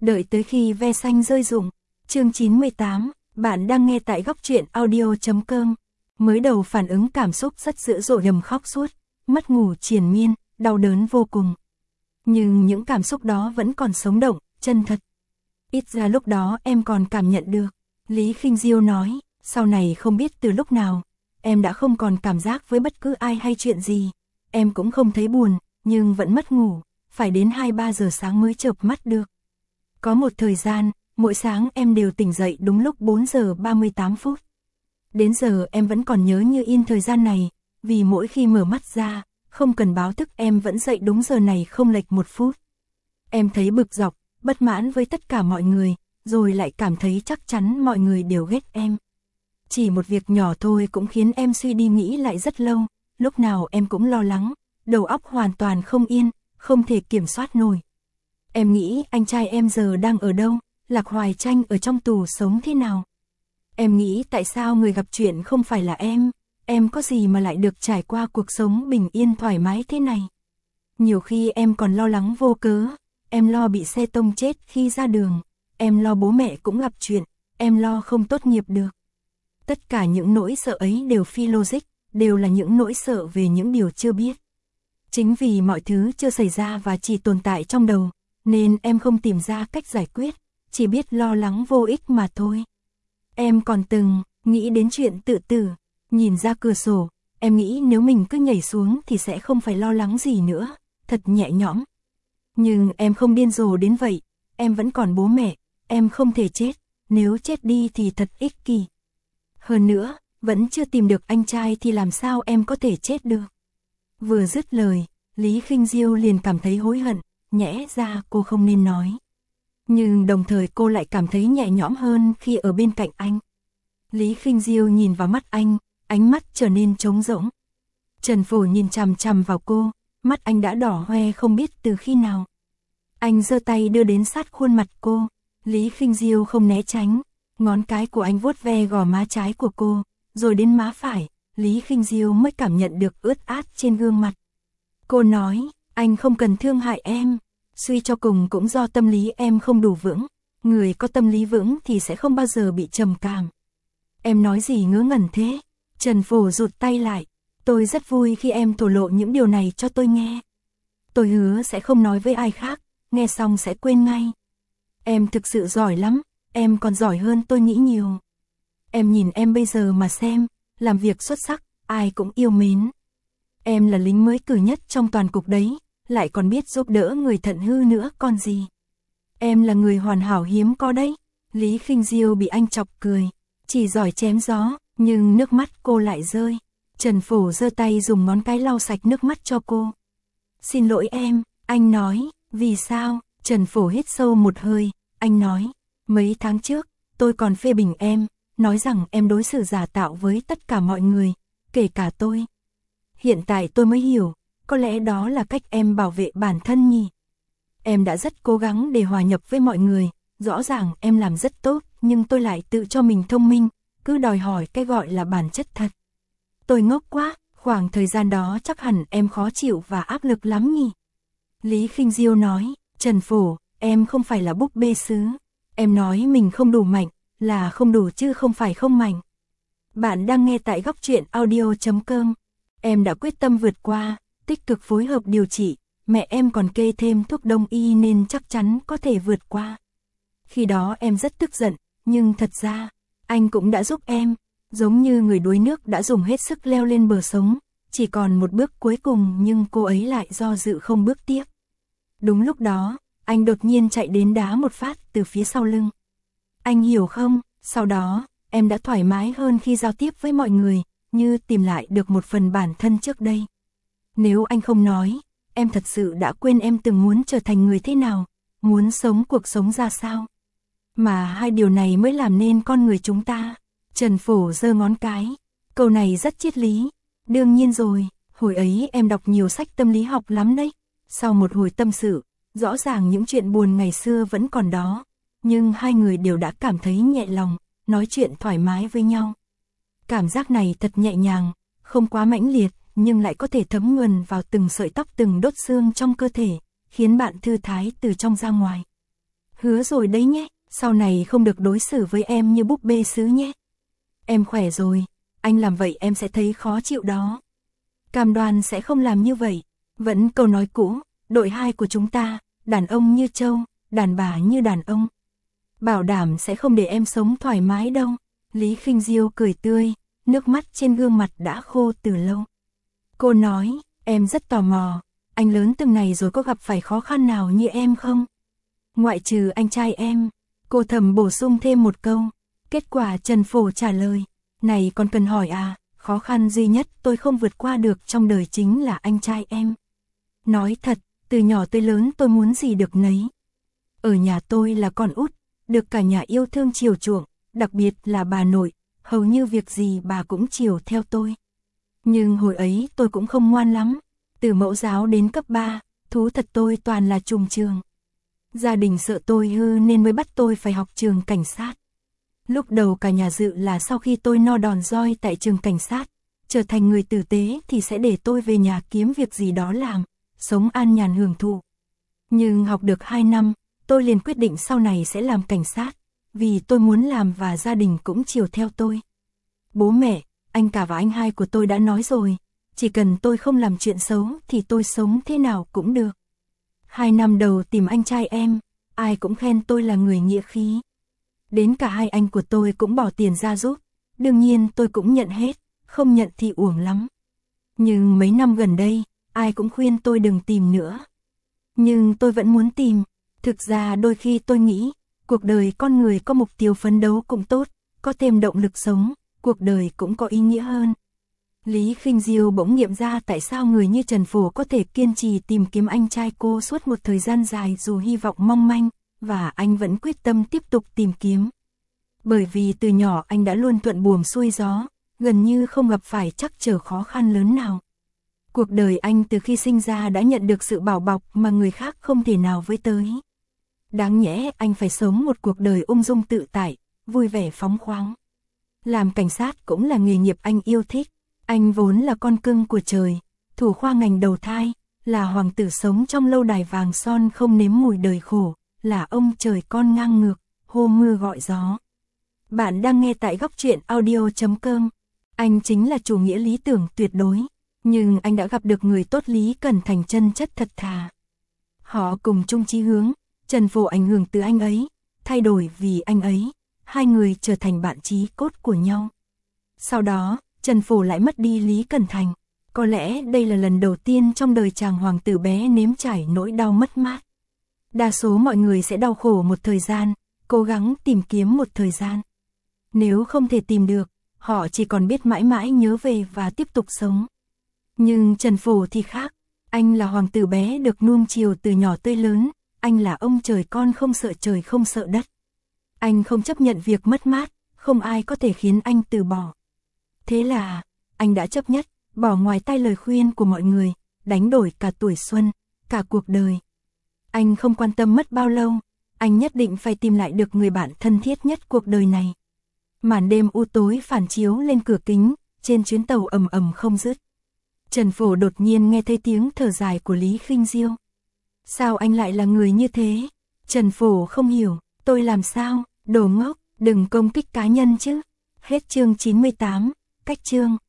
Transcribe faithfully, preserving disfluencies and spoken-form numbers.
Đợi tới khi ve xanh rơi rụng. Chương chín mươi tám, bạn đang nghe tại góc truyện audio chấm com. Mới đầu phản ứng cảm xúc rất dữ dội, đầm khóc suốt, mất ngủ triền miên, đau đớn vô cùng. Nhưng những cảm xúc đó vẫn còn sống động, chân thật. Ít ra lúc đó em còn cảm nhận được. Lý Khinh Diêu nói, sau này không biết từ lúc nào, em đã không còn cảm giác với bất cứ ai hay chuyện gì. Em cũng không thấy buồn, nhưng vẫn mất ngủ, phải đến hai ba giờ sáng mới chợp mắt được. Có một thời gian, mỗi sáng em đều tỉnh dậy đúng lúc bốn giờ ba mươi tám phút. Đến giờ em vẫn còn nhớ như in thời gian này, vì mỗi khi mở mắt ra, không cần báo thức em vẫn dậy đúng giờ này không lệch một phút. Em thấy bực dọc, bất mãn với tất cả mọi người, rồi lại cảm thấy chắc chắn mọi người đều ghét em. Chỉ một việc nhỏ thôi cũng khiến em suy đi nghĩ lại rất lâu, lúc nào em cũng lo lắng, đầu óc hoàn toàn không yên, không thể kiểm soát nổi. Em nghĩ anh trai em giờ đang ở đâu, Lạc Hoài Tranh ở trong tù sống thế nào. Em nghĩ tại sao người gặp chuyện không phải là em, em có gì mà lại được trải qua cuộc sống bình yên thoải mái thế này. Nhiều khi em còn lo lắng vô cớ, em lo bị xe tông chết khi ra đường, em lo bố mẹ cũng gặp chuyện, em lo không tốt nghiệp được. Tất cả những nỗi sợ ấy đều phi logic, đều là những nỗi sợ về những điều chưa biết. Chính vì mọi thứ chưa xảy ra và chỉ tồn tại trong đầu, nên em không tìm ra cách giải quyết, chỉ biết lo lắng vô ích mà thôi. Em còn từng nghĩ đến chuyện tự tử, nhìn ra cửa sổ, em nghĩ nếu mình cứ nhảy xuống thì sẽ không phải lo lắng gì nữa, thật nhẹ nhõm. Nhưng em không điên rồ đến vậy, em vẫn còn bố mẹ, em không thể chết, nếu chết đi thì thật ích kỷ. Hơn nữa, vẫn chưa tìm được anh trai thì làm sao em có thể chết được. Vừa dứt lời, Lý Khinh Diêu liền cảm thấy hối hận, nhẽ ra cô không nên nói. Nhưng đồng thời cô lại cảm thấy nhẹ nhõm hơn khi ở bên cạnh anh. Lý Khinh Diêu nhìn vào mắt anh, ánh mắt trở nên trống rỗng. Trần Phổ nhìn chằm chằm vào cô, mắt anh đã đỏ hoe không biết từ khi nào. Anh giơ tay đưa đến sát khuôn mặt cô, Lý Khinh Diêu không né tránh, ngón cái của anh vuốt ve gò má trái của cô, rồi đến má phải, Lý Khinh Diêu mới cảm nhận được ướt át trên gương mặt. Cô nói, anh không cần thương hại em, suy cho cùng cũng do tâm lý em không đủ vững, người có tâm lý vững thì sẽ không bao giờ bị trầm cảm. Em nói gì ngớ ngẩn thế? Trần Phổ rụt tay lại, tôi rất vui khi em thổ lộ những điều này cho tôi nghe. Tôi hứa sẽ không nói với ai khác, nghe xong sẽ quên ngay. Em thực sự giỏi lắm, em còn giỏi hơn tôi nghĩ nhiều. Em nhìn em bây giờ mà xem, làm việc xuất sắc, ai cũng yêu mến. Em là lính mới cử nhất trong toàn cục đấy, lại còn biết giúp đỡ người thận hư nữa còn gì. Em là người hoàn hảo hiếm có đấy. Lý Khinh Diêu bị anh chọc cười, chỉ giỏi chém gió, nhưng nước mắt cô lại rơi. Trần Phổ giơ tay dùng ngón cái lau sạch nước mắt cho cô. Xin lỗi em, anh nói, vì sao? Trần Phổ hít sâu một hơi, anh nói, mấy tháng trước, tôi còn phê bình em, nói rằng em đối xử giả tạo với tất cả mọi người, kể cả tôi. Hiện tại tôi mới hiểu, có lẽ đó là cách em bảo vệ bản thân nhỉ. Em đã rất cố gắng để hòa nhập với mọi người, rõ ràng em làm rất tốt, nhưng tôi lại tự cho mình thông minh, cứ đòi hỏi cái gọi là bản chất thật. Tôi ngốc quá, khoảng thời gian đó chắc hẳn em khó chịu và áp lực lắm nhỉ. Lý Khinh Diêu nói, Trần Phổ, em không phải là búp bê sứ. Em nói mình không đủ mạnh, là không đủ chứ không phải không mạnh. Bạn đang nghe tại góc truyện audio chấm com. Em đã quyết tâm vượt qua, tích cực phối hợp điều trị, mẹ em còn kê thêm thuốc đông y nên chắc chắn có thể vượt qua. Khi đó em rất tức giận, nhưng thật ra, anh cũng đã giúp em, giống như người đuối nước đã dùng hết sức leo lên bờ sống, chỉ còn một bước cuối cùng nhưng cô ấy lại do dự không bước tiếp. Đúng lúc đó, anh đột nhiên chạy đến đá một phát từ phía sau lưng. Anh hiểu không, sau đó, em đã thoải mái hơn khi giao tiếp với mọi người, như tìm lại được một phần bản thân trước đây. Nếu anh không nói, em thật sự đã quên em từng muốn trở thành người thế nào, muốn sống cuộc sống ra sao. Mà hai điều này mới làm nên con người chúng ta. Trần Phổ giơ ngón cái, câu này rất triết lý. Đương nhiên rồi, hồi ấy em đọc nhiều sách tâm lý học lắm đấy. Sau một hồi tâm sự, rõ ràng những chuyện buồn ngày xưa vẫn còn đó, nhưng hai người đều đã cảm thấy nhẹ lòng, nói chuyện thoải mái với nhau. Cảm giác này thật nhẹ nhàng, không quá mãnh liệt, nhưng lại có thể thấm nhuần vào từng sợi tóc từng đốt xương trong cơ thể, khiến bạn thư thái từ trong ra ngoài. Hứa rồi đấy nhé, sau này không được đối xử với em như búp bê sứ nhé. Em khỏe rồi, anh làm vậy em sẽ thấy khó chịu đó. Cam đoan sẽ không làm như vậy. Vẫn câu nói cũ, đội hai của chúng ta, đàn ông như trâu, đàn bà như đàn ông. Bảo đảm sẽ không để em sống thoải mái đâu. Lý Khinh Diêu cười tươi, nước mắt trên gương mặt đã khô từ lâu. Cô nói, em rất tò mò, anh lớn từng này rồi có gặp phải khó khăn nào như em không? Ngoại trừ anh trai em, cô thầm bổ sung thêm một câu. Kết quả Trần Phổ trả lời, này còn cần hỏi à, khó khăn duy nhất tôi không vượt qua được trong đời chính là anh trai em. Nói thật, từ nhỏ tới lớn tôi muốn gì được nấy. Ở nhà tôi là con út, được cả nhà yêu thương chiều chuộng, đặc biệt là bà nội, hầu như việc gì bà cũng chiều theo tôi. Nhưng hồi ấy tôi cũng không ngoan lắm, từ mẫu giáo đến cấp ba, thú thật tôi toàn là trùng trường. Gia đình sợ tôi hư nên mới bắt tôi phải học trường cảnh sát. Lúc đầu cả nhà dự là sau khi tôi no đòn roi tại trường cảnh sát, trở thành người tử tế thì sẽ để tôi về nhà kiếm việc gì đó làm, sống an nhàn hưởng thụ. Nhưng học được hai năm, tôi liền quyết định sau này sẽ làm cảnh sát, vì tôi muốn làm và gia đình cũng chiều theo tôi. Bố mẹ, anh cả và anh hai của tôi đã nói rồi, chỉ cần tôi không làm chuyện xấu thì tôi sống thế nào cũng được. Hai năm đầu tìm anh trai em, ai cũng khen tôi là người nghĩa khí. Đến cả hai anh của tôi cũng bỏ tiền ra giúp, đương nhiên tôi cũng nhận hết, không nhận thì uổng lắm. Nhưng mấy năm gần đây, ai cũng khuyên tôi đừng tìm nữa. Nhưng tôi vẫn muốn tìm, thực ra đôi khi tôi nghĩ, cuộc đời con người có mục tiêu phấn đấu cũng tốt, có thêm động lực sống, cuộc đời cũng có ý nghĩa hơn. Lý Khinh Diêu bỗng nghiệm ra tại sao người như Trần Phổ có thể kiên trì tìm kiếm anh trai cô suốt một thời gian dài dù hy vọng mong manh, và anh vẫn quyết tâm tiếp tục tìm kiếm. Bởi vì từ nhỏ anh đã luôn thuận buồm xuôi gió, gần như không gặp phải trắc trở khó khăn lớn nào. Cuộc đời anh từ khi sinh ra đã nhận được sự bảo bọc mà người khác không thể nào với tới. Đáng nhẽ anh phải sống một cuộc đời ung dung tự tại, vui vẻ phóng khoáng. Làm cảnh sát cũng là nghề nghiệp anh yêu thích. Anh vốn là con cưng của trời, thủ khoa ngành đầu thai, là hoàng tử sống trong lâu đài vàng son không nếm mùi đời khổ, là ông trời con ngang ngược, hô mưa gọi gió. Bạn đang nghe tại góc truyện audio chấm com. Anh chính là chủ nghĩa lý tưởng tuyệt đối, nhưng anh đã gặp được người tốt Lý Cẩn Thành chân chất thật thà. Họ cùng chung chí hướng, Trần Phổ ảnh hưởng từ anh ấy, thay đổi vì anh ấy, hai người trở thành bạn chí cốt của nhau. Sau đó, Trần Phổ lại mất đi Lý Cẩn Thành. Có lẽ đây là lần đầu tiên trong đời chàng hoàng tử bé nếm trải nỗi đau mất mát. Đa số mọi người sẽ đau khổ một thời gian, cố gắng tìm kiếm một thời gian. Nếu không thể tìm được, họ chỉ còn biết mãi mãi nhớ về và tiếp tục sống. Nhưng Trần Phổ thì khác, anh là hoàng tử bé được nuông chiều từ nhỏ tới lớn, anh là ông trời con không sợ trời không sợ đất. Anh không chấp nhận việc mất mát, không ai có thể khiến anh từ bỏ. Thế là, anh đã chấp nhất, bỏ ngoài tai lời khuyên của mọi người, đánh đổi cả tuổi xuân, cả cuộc đời. Anh không quan tâm mất bao lâu, anh nhất định phải tìm lại được người bạn thân thiết nhất cuộc đời này. Màn đêm u tối phản chiếu lên cửa kính, trên chuyến tàu ầm ầm không dứt. Trần Phổ đột nhiên nghe thấy tiếng thở dài của Lý Khinh Diêu. Sao anh lại là người như thế? Trần Phổ không hiểu, tôi làm sao? Đồ ngốc, đừng công kích cá nhân chứ. Hết chương chín mươi tám, cách chương.